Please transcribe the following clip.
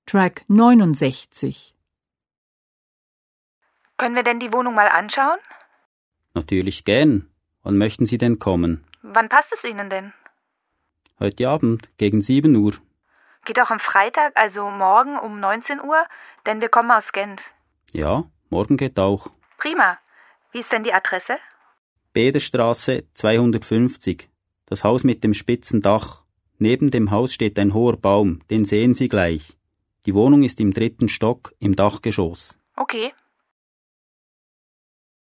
Track 69. Können wir denn die Wohnung mal anschauen? Natürlich gern. Wann möchten Sie denn kommen? Wann passt es Ihnen denn? Heute Abend, gegen 7 Uhr. Geht auch am Freitag, also morgen um 19 Uhr, denn wir kommen aus Genf. Ja, morgen geht auch. Prima. Wie ist denn die Adresse? Bederstraße 250. Das Haus mit dem spitzen Dach. Neben dem Haus steht ein hoher Baum, den sehen Sie gleich. Die Wohnung ist im 3. Stock im Dachgeschoss. Okay.